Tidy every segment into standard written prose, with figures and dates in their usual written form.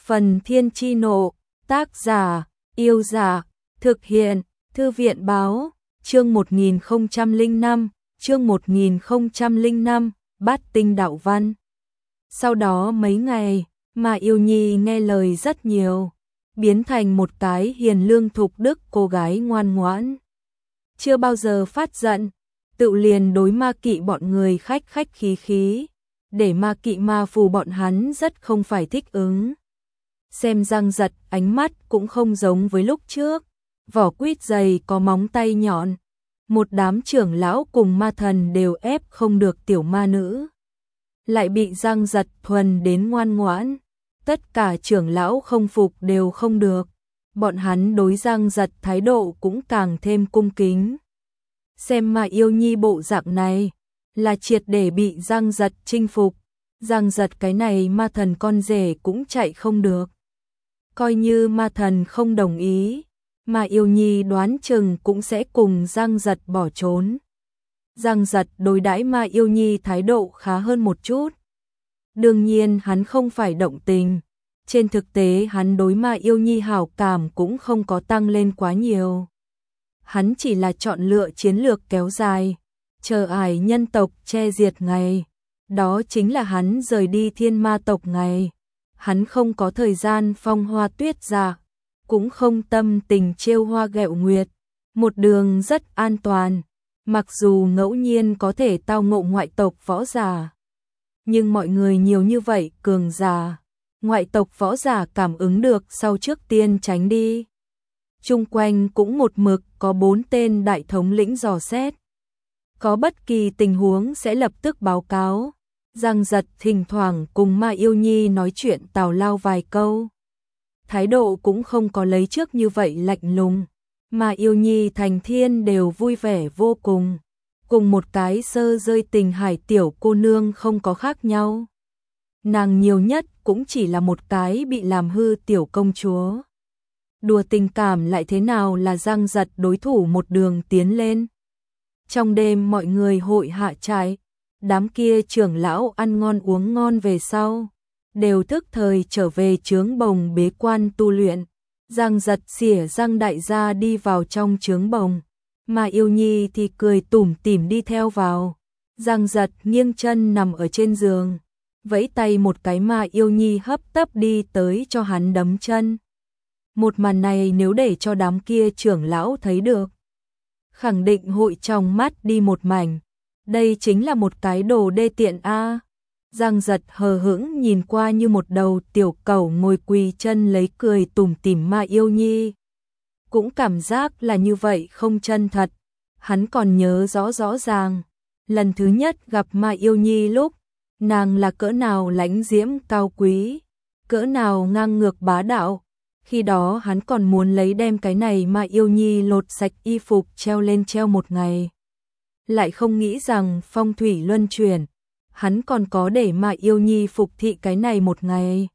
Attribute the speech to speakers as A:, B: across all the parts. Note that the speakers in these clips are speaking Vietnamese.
A: Phần Thiên Chi Nộ, tác giả, Yêu Giả, thực hiện, Thư viện Báo, chương 1005, chương 1005, Bát Tinh Đạo Văn. Sau đó mấy ngày, mà Yêu Nhi nghe lời rất nhiều, biến thành một cái hiền lương thục đức cô gái ngoan ngoãn. Chưa bao giờ phát giận, tự liền đối Ma Kỵ bọn người khách khách khí khí, để Ma Kỵ Ma Phù bọn hắn rất không phải thích ứng. Xem Giang Giật ánh mắt cũng không giống với lúc trước, vỏ quýt dày có móng tay nhọn, một đám trưởng lão cùng ma thần đều ép không được tiểu ma nữ. Lại bị Giang Giật thuần đến ngoan ngoãn, tất cả trưởng lão không phục đều không được, bọn hắn đối Giang Giật thái độ cũng càng thêm cung kính. Xem mà Yêu Nhi bộ dạng này, là triệt để bị Giang Giật chinh phục, Giang Giật cái này ma thần con rể cũng chạy không được. Coi như ma thần không đồng ý, mà Yêu Nhi đoán chừng cũng sẽ cùng Giang Giật bỏ trốn. Giang Giật đối đãi mà Yêu Nhi thái độ khá hơn một chút. Đương nhiên hắn không phải động tình, trên thực tế hắn đối mà Yêu Nhi hảo cảm cũng không có tăng lên quá nhiều. Hắn chỉ là chọn lựa chiến lược kéo dài, chờ ải nhân tộc che diệt ngày, đó chính là hắn rời đi thiên ma tộc ngày. Hắn không có thời gian phong hoa tuyết dạ, cũng không tâm tình trêu hoa ghẹo nguyệt, một đường rất an toàn, mặc dù ngẫu nhiên có thể tao ngộ ngoại tộc võ giả. Nhưng mọi người nhiều như vậy cường giả, ngoại tộc võ giả cảm ứng được sau trước tiên tránh đi. Chung quanh cũng một mực có 4 tên đại thống lĩnh dò xét. Có bất kỳ tình huống sẽ lập tức báo cáo. Giang Giật thỉnh thoảng cùng Ma Yêu Nhi nói chuyện tào lao vài câu. Thái độ cũng không có lấy trước như vậy lạnh lùng. Ma Yêu Nhi thành thiên đều vui vẻ vô cùng. Cùng một cái sơ rơi tình hải tiểu cô nương không có khác nhau. Nàng nhiều nhất cũng chỉ là một cái bị làm hư tiểu công chúa. Đùa tình cảm lại thế nào là Giang Giật đối thủ một đường tiến lên. Trong đêm mọi người hội hạ trại. Đám kia trưởng lão ăn ngon uống ngon về sau, đều thức thời trở về trướng bồng bế quan tu luyện. Giang Giật xỉa răng đại gia đi vào trong trướng bồng, mà Yêu Nhi thì cười tủm tỉm đi theo vào. Giang Giật nghiêng chân nằm ở trên giường, vẫy tay một cái mà Yêu Nhi hấp tấp đi tới cho hắn đấm chân. Một màn này nếu để cho đám kia trưởng lão thấy được, khẳng định hội trong mắt đi một mảnh. Đây chính là một cái đồ đê tiện a. Giang Giật hờ hững nhìn qua như một đầu tiểu cẩu ngồi quỳ chân lấy cười tủm tỉm Ma Yêu Nhi. Cũng cảm giác là như vậy không chân thật. Hắn còn nhớ rõ rõ ràng, lần thứ nhất gặp Ma Yêu Nhi lúc, nàng là cỡ nào lãnh diễm cao quý, cỡ nào ngang ngược bá đạo. Khi đó hắn còn muốn lấy đem cái này Ma Yêu Nhi lột sạch y phục treo lên treo một ngày. Lại không nghĩ rằng phong thủy luân chuyển, hắn còn có để mà Yêu Nhi phục thị cái này một ngày.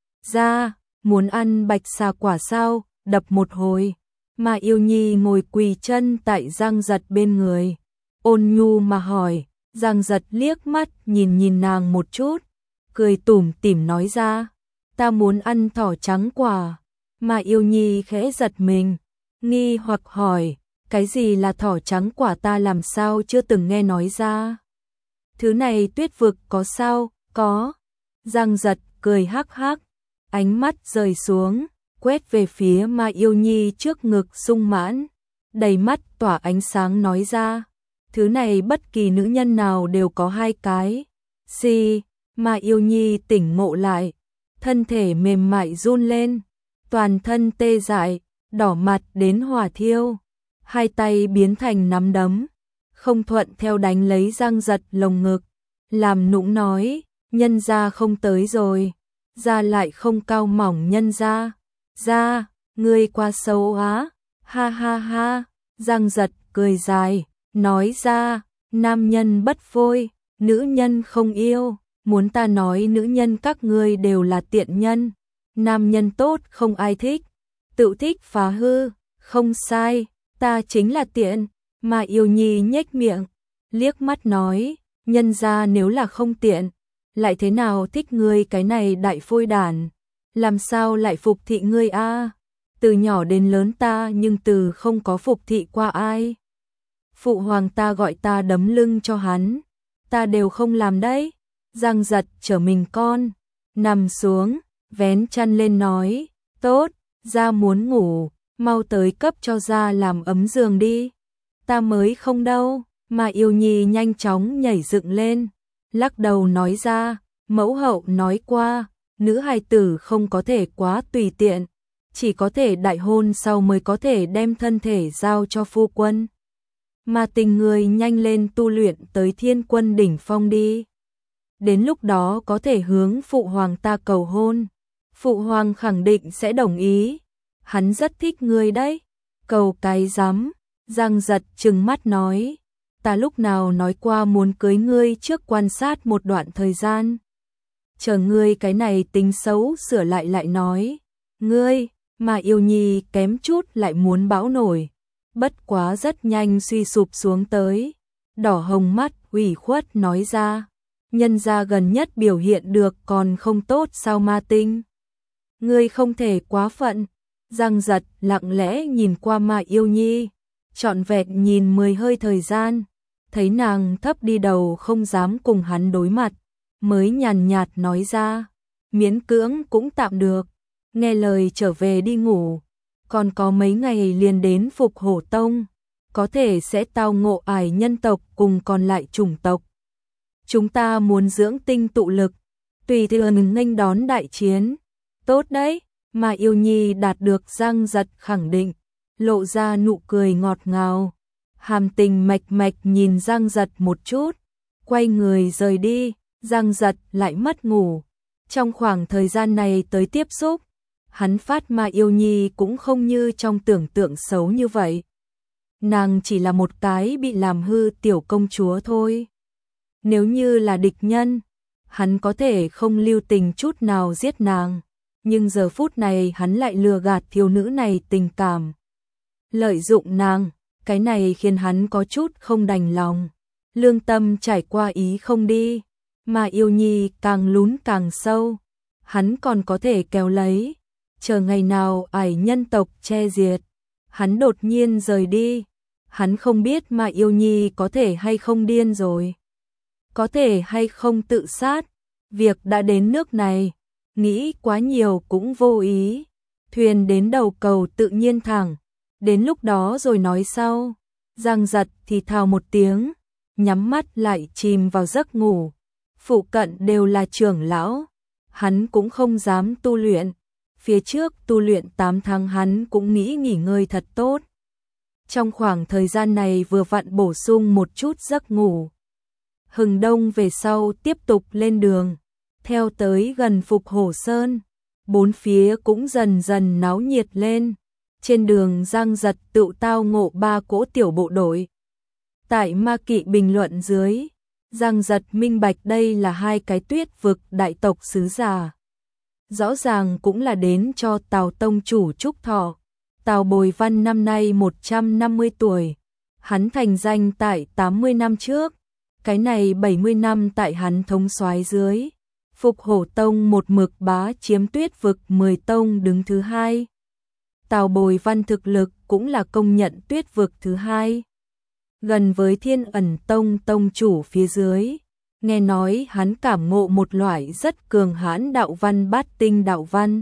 A: Ra, muốn ăn bạch xà quả sao, đập một hồi. Mà Yêu Nhi ngồi quỳ chân tại Giang Giật bên người. Ôn nhu mà hỏi, Giang Giật liếc mắt nhìn nàng một chút, cười tủm tỉm nói ra, ta muốn ăn thỏ trắng quả. Mà Yêu Nhi khẽ giật mình, nghi hoặc hỏi, cái gì là thỏ trắng quả, ta làm sao chưa từng nghe nói ra. Thứ này Tuyết vực có sao? Có. Giang Giật cười hắc hắc, ánh mắt rời xuống, quét về phía Ma Yêu Nhi trước ngực sung mãn, đầy mắt tỏa ánh sáng nói ra, thứ này bất kỳ nữ nhân nào đều có 2 cái. Ma Yêu Nhi tỉnh ngộ lại, thân thể mềm mại run lên, toàn thân tê dại, đỏ mặt đến hỏa thiêu. 2 tay biến thành nắm đấm, không thuận theo đánh lấy Giang Giật lồng ngực, làm nũng nói, nhân gia không tới rồi, ra lại không cao mỏng nhân gia, ra, ngươi quá xấu á, ha ha ha. Giang Giật cười dài, nói ra, nam nhân bất phôi, nữ nhân không yêu, muốn ta nói nữ nhân các ngươi đều là tiện nhân, nam nhân tốt không ai thích, tự thích phá hư, không sai. Ta chính là tiện. Mà Yêu Nhi nhếch miệng, liếc mắt nói, nhân ra nếu là không tiện, lại thế nào thích ngươi cái này đại phôi đản. Làm sao lại phục thị ngươi a? Từ nhỏ đến lớn ta nhưng từ không có phục thị qua ai. Phụ hoàng ta gọi ta đấm lưng cho hắn, ta đều không làm đấy. Giang Giật trở mình con, nằm xuống, vén chăn lên nói, tốt, gia muốn ngủ, mau tới cấp cho gia làm ấm giường đi. Ta mới không đâu, mà Yêu Nhi nhanh chóng nhảy dựng lên, lắc đầu nói ra, mẫu hậu nói qua, nữ hài tử không có thể quá tùy tiện, chỉ có thể đại hôn sau mới có thể đem thân thể giao cho phu quân. Mà Tình người nhanh lên tu luyện tới thiên quân đỉnh phong đi. Đến lúc đó có thể hướng phụ hoàng ta cầu hôn. Phụ hoàng khẳng định sẽ đồng ý. Hắn rất thích ngươi đấy. Cầu cái rắm. Giang Giật trừng mắt nói. Ta lúc nào nói qua muốn cưới ngươi trước quan sát một đoạn thời gian. Chờ ngươi cái này tính xấu sửa lại nói. Ngươi, mà Yêu Nhi kém chút lại muốn bão nổi. Bất quá rất nhanh suy sụp xuống tới. Đỏ hồng mắt ủy khuất nói ra. Nhân gia gần nhất biểu hiện được còn không tốt sao Ma Tinh. Ngươi không thể quá phận. Giang Giật lặng lẽ nhìn qua Ma Yêu Nhi, trọn vẹn nhìn 10 hơi thời gian, thấy nàng thấp đi đầu không dám cùng hắn đối mặt, mới nhàn nhạt nói ra, miễn cưỡng cũng tạm được, nghe lời trở về đi ngủ, còn có mấy ngày liền đến Phục Hổ Tông, có thể sẽ tao ngộ ải nhân tộc cùng còn lại chủng tộc. Chúng ta muốn dưỡng tinh tụ lực, tùy tiện nghênh đón đại chiến. Tốt đấy, mà Yêu Nhi đạt được Giang Giật khẳng định, lộ ra nụ cười ngọt ngào. Hàm Tình mạch mạch nhìn Giang Giật một chút, quay người rời đi, Giang Giật lại mất ngủ. Trong khoảng thời gian này tới tiếp xúc, hắn phát Ma Yêu Nhi cũng không như trong tưởng tượng xấu như vậy. Nàng chỉ là một cái bị làm hư tiểu công chúa thôi. Nếu như là địch nhân, hắn có thể không lưu tình chút nào giết nàng, nhưng giờ phút này hắn lại lừa gạt thiếu nữ này tình cảm. Lợi dụng nàng, cái này khiến hắn có chút không đành lòng. Lương tâm trải qua ý không đi, mà Yêu Nhi càng lún càng sâu. Hắn còn có thể kéo lấy, chờ ngày nào ải nhân tộc che diệt. Hắn đột nhiên rời đi, hắn không biết mà Yêu Nhi có thể hay không điên rồi. Có thể hay không tự sát, việc đã đến nước này, nghĩ quá nhiều cũng vô ý. Thuyền đến đầu cầu tự nhiên thẳng, đến lúc đó rồi nói sau. Giang Giật thì thào một tiếng, nhắm mắt lại chìm vào giấc ngủ. Phụ cận đều là trưởng lão, hắn cũng không dám tu luyện. Phía trước tu luyện 8 tháng hắn cũng nghĩ nghỉ ngơi thật tốt. Trong khoảng thời gian này vừa vặn bổ sung một chút giấc ngủ. Hừng đông về sau tiếp tục lên đường, theo tới gần Phục Hổ Sơn, bốn phía cũng dần dần náo nhiệt lên. Trên đường Giang Giật tự tao ngộ 3 cỗ tiểu bộ đội. Tại Ma Kỵ bình luận dưới, Giang Giật minh bạch đây là 2 cái Tuyết vực đại tộc sứ giả. Rõ ràng cũng là đến cho Tào tông chủ chúc thọ. Tào Bồi Văn năm nay 150 tuổi, hắn thành danh tại 80 năm trước. Cái này 70 năm tại hắn thống soái dưới, Phục Hổ Tông một mực bá chiếm Tuyết vực 10 tông đứng thứ 2. Tào Bồi Văn thực lực cũng là công nhận Tuyết vực thứ 2. Gần với Thiên Ẩn Tông tông chủ phía dưới, nghe nói hắn cảm ngộ một loại rất cường hãn đạo văn bát tinh đạo văn.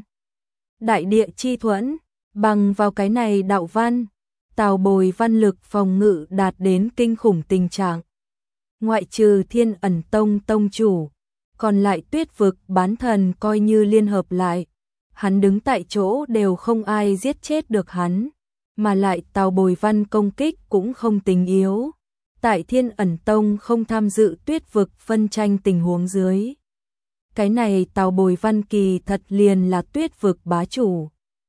A: Đại địa chi thuẫn, bằng vào cái này đạo văn, Tào Bồi Văn lực phòng ngự đạt đến kinh khủng tình trạng. Ngoại trừ Thiên Ẩn Tông tông chủ, còn lại Tuyết vực bán thần coi như liên hợp lại, hắn đứng tại chỗ đều không ai giết chết được hắn, mà lại Tào Bồi Văn công kích cũng không tính yếu. Tại Thiên Ẩn Tông không tham dự Tuyết vực phân tranh tình huống dưới. Cái này Tào Bồi Văn kỳ thật liền là Tuyết vực bá chủ.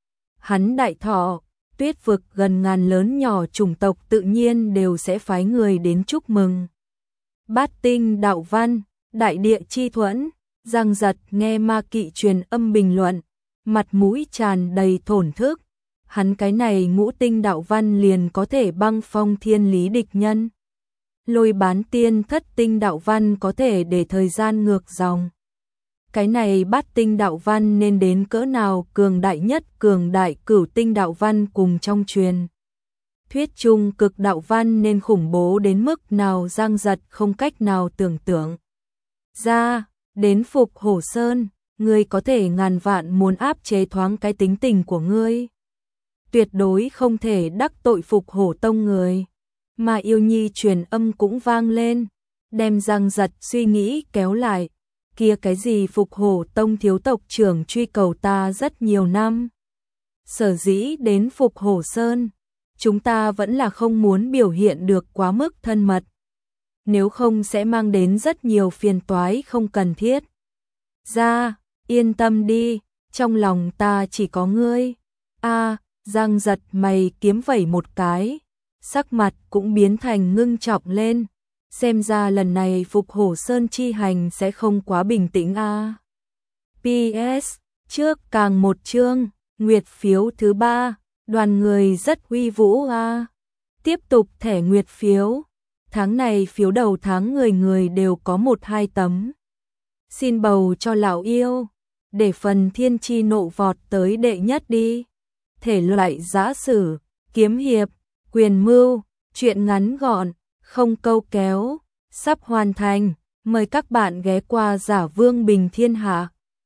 A: Hắn đại thọ, Tuyết vực gần ngàn lớn nhỏ chủng tộc tự nhiên đều sẽ phái người đến chúc mừng. Bát tinh đạo văn, đại địa chi thuẫn, Giang Giật nghe Ma Kỵ truyền âm bình luận, mặt mũi tràn đầy thổn thức. Hắn cái này ngũ tinh đạo văn liền có thể băng phong thiên lý địch nhân. Lôi bán tiên thất tinh đạo văn có thể để thời gian ngược dòng. Cái này bát tinh đạo văn nên đến cỡ nào cường đại nhất, cường đại cửu tinh đạo văn cùng trong truyền thuyết trung cực đạo văn nên khủng bố đến mức nào Giang Giật không cách nào tưởng tượng ra. Đến Phục Hổ Sơn, ngươi có thể ngàn vạn muốn áp chế thoáng cái tính tình của ngươi. Tuyệt đối không thể đắc tội Phục Hổ Tông người. Mà Yêu Nhi truyền âm cũng vang lên, đem Giang Giật suy nghĩ kéo lại. Kia cái gì Phục Hổ Tông thiếu tộc trưởng truy cầu ta rất nhiều năm. Sở dĩ đến Phục Hổ Sơn, chúng ta vẫn là không muốn biểu hiện được quá mức thân mật. Nếu không sẽ mang đến rất nhiều phiền toái không cần thiết. Yên tâm đi, trong lòng ta chỉ có ngươi. Giang Giật mày kiếm vẩy một cái, sắc mặt cũng biến thành ngưng trọng lên. Xem ra lần này Phục Hổ Sơn chi hành sẽ không quá bình tĩnh PS, trước càng một chương, nguyệt phiếu thứ 3, đoàn người rất uy vũ Tiếp tục thẻ nguyệt phiếu. Tháng này phiếu đầu tháng người người đều có 1-2 tấm. Xin bầu cho lão yêu, để phần thiên chi nộ vọt tới đệ nhất đi. Thể loại giã sử, kiếm hiệp, quyền mưu, truyện ngắn gọn, không câu kéo, sắp hoàn thành. Mời các bạn ghé qua Giả Vương Bình Thiên Hạ.